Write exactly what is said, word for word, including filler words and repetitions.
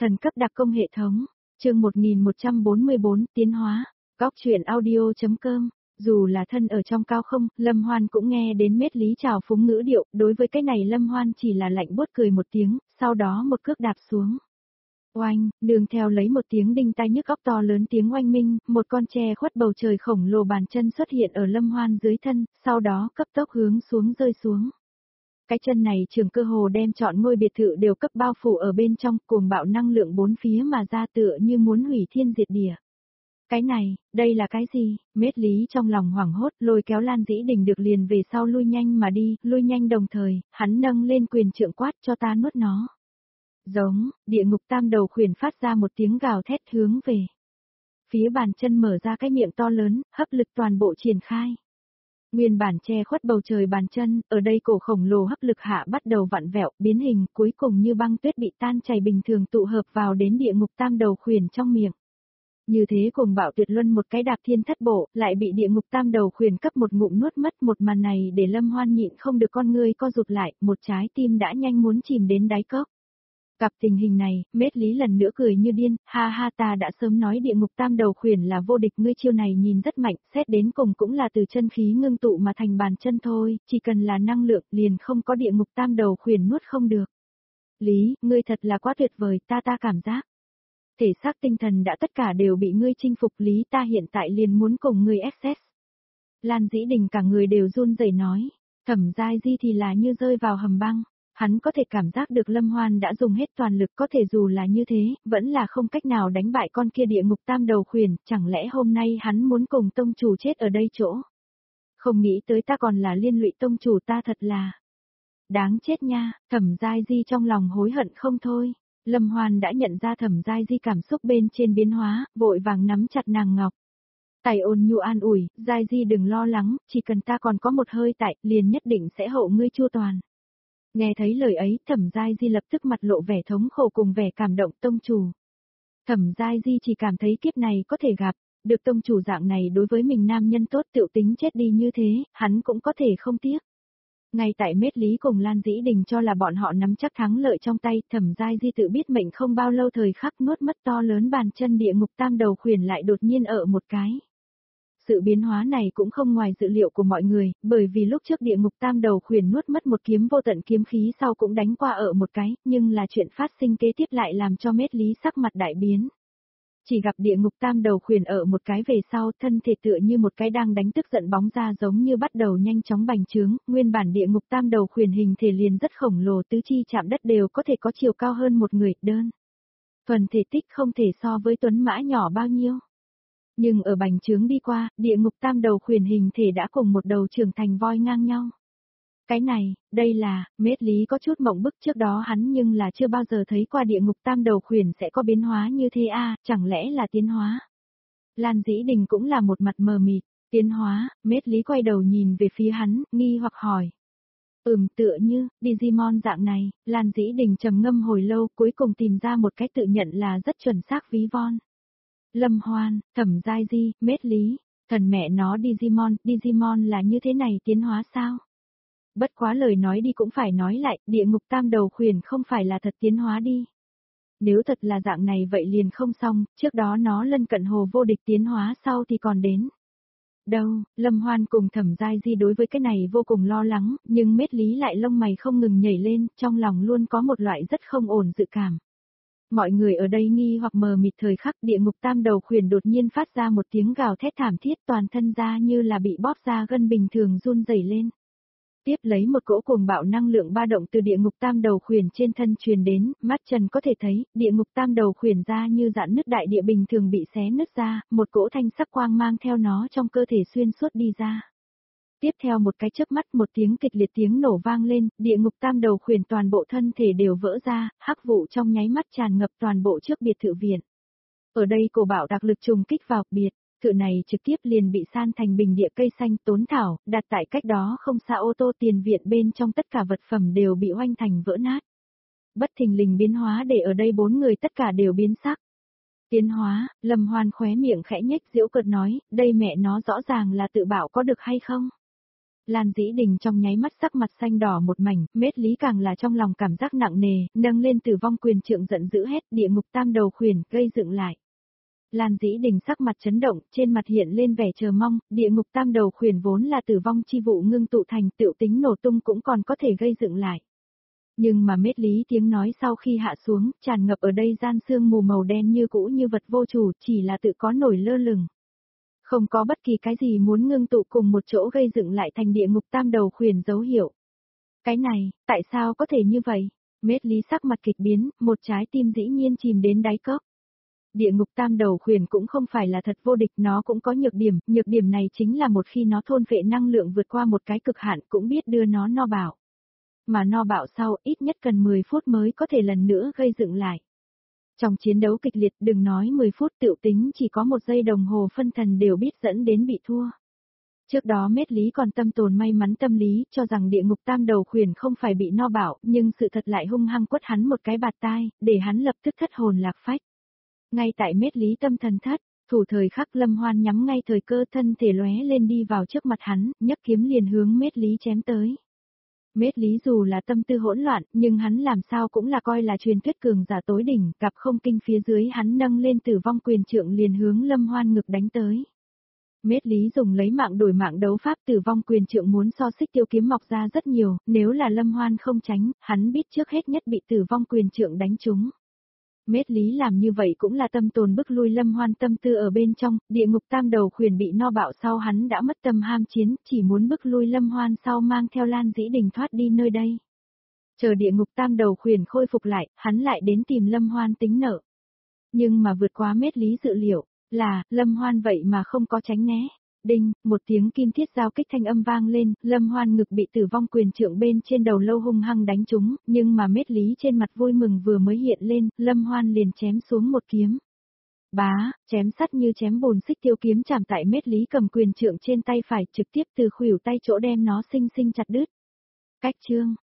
Thần cấp đặc công hệ thống, chương một nghìn một trăm bốn mươi bốn, tiến hóa, góc truyện audio.com. Dù là thân ở trong cao không, Lâm Hoan cũng nghe đến Mết Lý trào phúng ngữ điệu, đối với cái này Lâm Hoan chỉ là lạnh buốt cười một tiếng, sau đó một cước đạp xuống. Oanh, đường theo lấy một tiếng đinh tai nhức óc to lớn tiếng oanh minh, một con tre khuất bầu trời khổng lồ bàn chân xuất hiện ở Lâm Hoan dưới thân, sau đó cấp tốc hướng xuống rơi xuống. Cái chân này trường cơ hồ đem chọn ngôi biệt thự đều cấp bao phủ ở bên trong, cuồng bạo năng lượng bốn phía mà ra tựa như muốn hủy thiên diệt địa. Cái này, đây là cái gì? Mết Lý trong lòng hoảng hốt, lôi kéo Lan Dĩ Đình được liền về sau lui nhanh mà đi, lui nhanh đồng thời, hắn nâng lên quyền trượng quát cho ta nuốt nó. Giống, địa ngục tam đầu khuyển phát ra một tiếng gào thét hướng về. Phía bàn chân mở ra cái miệng to lớn, hấp lực toàn bộ triển khai. Nguyên bản che khuất bầu trời bàn chân, ở đây cổ khổng lồ hấp lực hạ bắt đầu vặn vẹo, biến hình, cuối cùng như băng tuyết bị tan chảy bình thường tụ hợp vào đến địa ngục tam đầu khuyển trong miệng. Như thế cùng bạo tuyệt luân một cái đạp thiên thất bộ, lại bị địa ngục tam đầu khuyển cấp một ngụm nuốt mất, một màn này để Lâm Hoan nhịn không được con ngươi co rụt lại, một trái tim đã nhanh muốn chìm đến đáy cốc. Gặp tình hình này, Mết Lý lần nữa cười như điên, ha ha, ta đã sớm nói địa ngục tam đầu khuyển là vô địch, ngươi chiêu này nhìn rất mạnh, xét đến cùng cũng là từ chân khí ngưng tụ mà thành bàn chân thôi, chỉ cần là năng lượng liền không có địa ngục tam đầu khuyển nuốt không được. Lý, ngươi thật là quá tuyệt vời, ta ta cảm giác. Thể xác tinh thần đã tất cả đều bị ngươi chinh phục, Lý, ta hiện tại liền muốn cùng ngươi ét ét. Lan Dĩ Đình cả người đều run rẩy nói, Thẩm Giai Di thì là như rơi vào hầm băng. Hắn có thể cảm giác được Lâm Hoan đã dùng hết toàn lực, có thể dù là như thế, vẫn là không cách nào đánh bại con kia địa ngục tam đầu khuyển, chẳng lẽ hôm nay hắn muốn cùng tông chủ chết ở đây chỗ. Không nghĩ tới ta còn là liên lụy tông chủ, ta thật là đáng chết nha. Thẩm Giai Di trong lòng hối hận không thôi. Lâm Hoan đã nhận ra Thẩm Giai Di cảm xúc bên trên biến hóa, vội vàng nắm chặt nàng ngọc. Tài ôn nhu an ủi, Giai Di đừng lo lắng, chỉ cần ta còn có một hơi tại, liền nhất định sẽ hộ ngươi chu toàn. Nghe thấy lời ấy, Thẩm Giai Di lập tức mặt lộ vẻ thống khổ cùng vẻ cảm động, tông chủ. Thẩm Giai Di chỉ cảm thấy kiếp này có thể gặp, được tông chủ dạng này đối với mình nam nhân tốt tựu tính chết đi như thế, hắn cũng có thể không tiếc. Ngay tại Mết Lý cùng Lan Dĩ Đình cho là bọn họ nắm chắc thắng lợi trong tay, Thẩm Giai Di tự biết mệnh không bao lâu thời khắc nuốt mất to lớn bàn chân địa ngục tam đầu khuyển lại đột nhiên ở một cái. Sự biến hóa này cũng không ngoài dự liệu của mọi người, bởi vì lúc trước địa ngục tam đầu khuyển nuốt mất một kiếm vô tận kiếm khí sau cũng đánh qua ở một cái, nhưng là chuyện phát sinh kế tiếp lại làm cho Mết Lý sắc mặt đại biến. Chỉ gặp địa ngục tam đầu khuyển ở một cái về sau, thân thể tựa như một cái đang đánh tức giận bóng ra giống như bắt đầu nhanh chóng bành trướng, nguyên bản địa ngục tam đầu khuyển hình thể liền rất khổng lồ, tứ chi chạm đất đều có thể có chiều cao hơn một người, đơn. Phần thể tích không thể so với tuấn mã nhỏ bao nhiêu. Nhưng ở bành trướng đi qua, địa ngục tam đầu khuyển hình thể đã cùng một đầu trưởng thành voi ngang nhau. Cái này, đây là, Mết Lý có chút mộng bức, trước đó hắn nhưng là chưa bao giờ thấy qua địa ngục tam đầu khuyển sẽ có biến hóa như thế a, chẳng lẽ là tiến hóa. Lan Dĩ Đình cũng là một mặt mờ mịt, tiến hóa, Mết Lý quay đầu nhìn về phía hắn, nghi hoặc hỏi. Ừm, tựa như, Digimon dạng này, Lan Dĩ Đình trầm ngâm hồi lâu, cuối cùng tìm ra một cái tự nhận là rất chuẩn xác ví von. Lâm Hoan, Thẩm Giai Di, Mết Lý, thần mẹ nó Digimon, Digimon là như thế này tiến hóa sao? Bất quá lời nói đi cũng phải nói lại, địa ngục tam đầu khuyển không phải là thật tiến hóa đi. Nếu thật là dạng này vậy liền không xong, trước đó nó lân cận hồ vô địch tiến hóa sau thì còn đến. Đâu, Lâm Hoan cùng Thẩm Giai Di đối với cái này vô cùng lo lắng, nhưng Mết Lý lại lông mày không ngừng nhảy lên, trong lòng luôn có một loại rất không ổn dự cảm. Mọi người ở đây nghi hoặc mờ mịt thời khắc, địa ngục tam đầu khuyển đột nhiên phát ra một tiếng gào thét thảm thiết, toàn thân ra như là bị bóp ra gân bình thường run rẩy lên. Tiếp lấy một cỗ cuồng bạo năng lượng ba động từ địa ngục tam đầu khuyển trên thân truyền đến, mắt Trần có thể thấy, địa ngục tam đầu khuyển ra như dạn nứt đại địa bình thường bị xé nứt ra, một cỗ thanh sắc quang mang theo nó trong cơ thể xuyên suốt đi ra. Tiếp theo một cái chớp mắt, một tiếng kịch liệt tiếng nổ vang lên, địa ngục tam đầu khuyển toàn bộ thân thể đều vỡ ra, hắc vụ trong nháy mắt tràn ngập toàn bộ trước biệt thự viện. Ở đây cổ bạo đặc lực trùng kích vào biệt thự này trực tiếp liền bị san thành bình địa cây xanh tốn thảo, đặt tại cách đó không xa ô tô tiền viện bên trong, tất cả vật phẩm đều bị oanh thành vỡ nát. Bất thình lình biến hóa để ở đây bốn người tất cả đều biến sắc. Tiến hóa, Lâm Hoan khóe miệng khẽ nhếch giễu cợt nói, đây mẹ nó rõ ràng là tự bảo có được hay không? Lan Dĩ Đình trong nháy mắt sắc mặt xanh đỏ một mảnh, Mết Lý càng là trong lòng cảm giác nặng nề, nâng lên Tử Vong Quyền Trượng giận dữ hét, địa ngục tam đầu khuyển, gây dựng lại. Lan Dĩ Đình sắc mặt chấn động, trên mặt hiện lên vẻ chờ mong, địa ngục tam đầu khuyển vốn là tử vong chi vụ ngưng tụ thành tựu tính nổ tung cũng còn có thể gây dựng lại. Nhưng mà Mết Lý tiếng nói sau khi hạ xuống, tràn ngập ở đây gian sương mù màu đen như cũ như vật vô chủ, chỉ là tự có nổi lơ lửng. Không có bất kỳ cái gì muốn ngưng tụ cùng một chỗ gây dựng lại thành địa ngục tam đầu khuyển dấu hiệu. Cái này, tại sao có thể như vậy? Mết Lý sắc mặt kịch biến, một trái tim dĩ nhiên chìm đến đáy cốc. Địa ngục tam đầu khuyển cũng không phải là thật vô địch, nó cũng có nhược điểm, nhược điểm này chính là một khi nó thôn phệ năng lượng vượt qua một cái cực hạn cũng biết đưa nó no bạo. Mà no bạo sau ít nhất cần mười phút mới có thể lần nữa gây dựng lại. Trong chiến đấu kịch liệt đừng nói mười phút tựu tính chỉ có một giây đồng hồ phân thần đều biết dẫn đến bị thua. Trước đó Mết Lý còn tâm tồn may mắn tâm lý cho rằng địa ngục tam đầu khuyển không phải bị no bạo nhưng sự thật lại hung hăng quất hắn một cái bạt tai, để hắn lập tức thất hồn lạc phách. Ngay tại Mết Lý tâm thần thất, thủ thời khắc Lâm Hoan nhắm ngay thời cơ thân thể lóe lên đi vào trước mặt hắn, nhấc kiếm liền hướng Mết Lý chém tới. Mết Lý dù là tâm tư hỗn loạn, nhưng hắn làm sao cũng là coi là truyền thuyết cường giả tối đỉnh, cặp không kinh phía dưới hắn nâng lên Tử Vong Quyền Trượng liền hướng Lâm Hoan ngực đánh tới. Mết Lý dùng lấy mạng đổi mạng đấu pháp Tử Vong Quyền Trượng muốn so xích tiêu kiếm mọc ra rất nhiều, nếu là Lâm Hoan không tránh, hắn biết trước hết nhất bị Tử Vong Quyền Trượng đánh trúng. Mết Lý làm như vậy cũng là tâm tồn bức lui Lâm Hoan tâm tư ở bên trong, địa ngục tam đầu khuyển bị no bạo sau hắn đã mất tâm ham chiến, chỉ muốn bức lui Lâm Hoan sau mang theo Lan Dĩ Đình thoát đi nơi đây. Chờ địa ngục tam đầu khuyển khôi phục lại, hắn lại đến tìm Lâm Hoan tính nợ. Nhưng mà vượt quá Mết Lý dự liệu, là, Lâm Hoan vậy mà không có tránh né. Đinh, một tiếng kim thiết giao kích thanh âm vang lên, Lâm Hoan ngực bị Tử Vong Quyền Trượng bên trên đầu lâu hung hăng đánh trúng, nhưng mà Mết Lý trên mặt vui mừng vừa mới hiện lên, Lâm Hoan liền chém xuống một kiếm. Bá, chém sắt như chém bùn xích tiêu kiếm chạm tại Mết Lý cầm quyền trượng trên tay phải trực tiếp từ khuỷu tay chỗ đem nó xinh xinh chặt đứt. Cách chương,